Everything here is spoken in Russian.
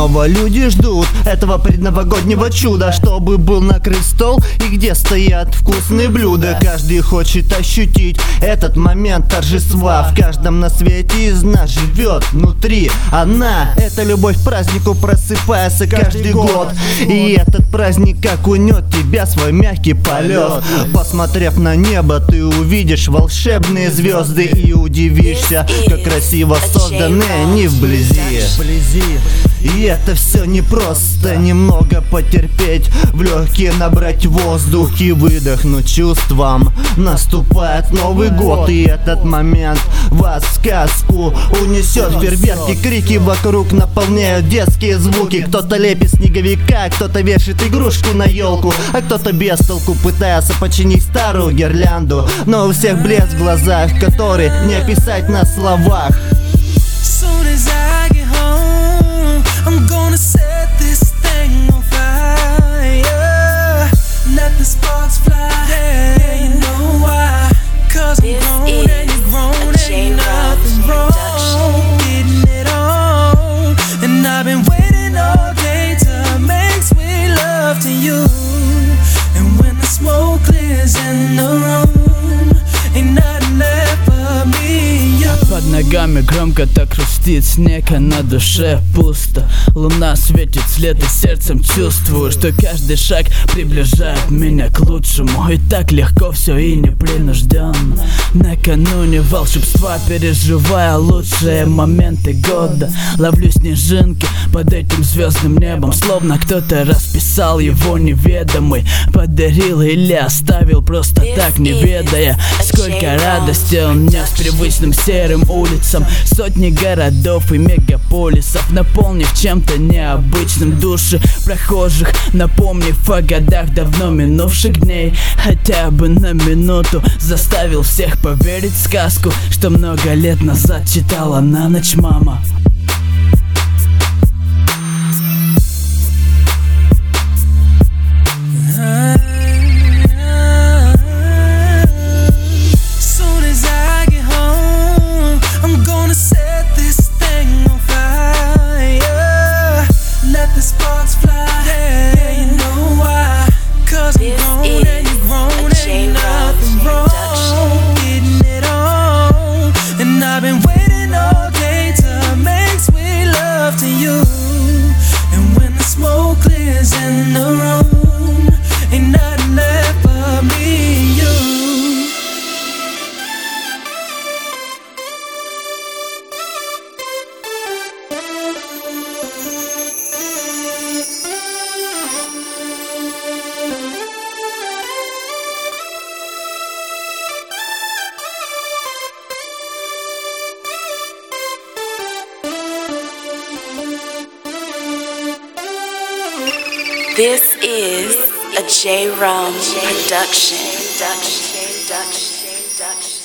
снова люди ждут этого предновогоднего чуда, чтобы был накрыт стол и где стоят вкусные блюда. Каждый хочет ощутить этот момент торжества. В каждом на свете из нас живет внутри она. Это любовь к празднику просыпается каждый год, и этот праздник как унет тебя свой мягкий полет. Посмотрев на небо, ты увидишь волшебные звезды и удивишься, как красиво созданы они вблизи. И это все непросто, немного потерпеть, в легкие набрать воздух и выдохнуть чувствам. Наступает Новый год, и этот момент вас в сказку унесет. Фейерверки, крики вокруг наполняют детские звуки. Кто-то лепит снеговика, кто-то вешает игрушку на елку, а кто-то без толку пытается починить старую гирлянду. Но у всех блеск в глазах, который не описать на словах. I'm gonna set this thing on fire. Let the sparks fly. Yeah, you know why. 'Cause I'm grown and you're grown, ain't nothing wrong. Getting it on. And I've been waiting all day to make sweet love to you. And when the smoke clears in the room, ain't nothing left but me and you. Под ногами громко так хрустит снег, а на душе пусто. Луна светит вслед, и сердцем чувствую, что каждый шаг приближает меня к лучшему. И так легко все и непринужденно. Накануне волшебства, переживая лучшие моменты года, ловлю снежинки под этим звездным небом, словно кто-то расписал его неведомый, подарил или оставил просто так, не ведая, сколько радости он нес привычным серым улицам. Сотни городов и мегаполисов, наполнив чем-то необычным души прохожих, напомнив о годах давно минувших дней. Хотя бы на минуту заставил всех поверить в сказку, что много лет назад читала на ночь мама. I've been waiting all day to make sweet love to you. And when the smoke clears in the room, ain't nothing left but me and you. This is a J-Rum production.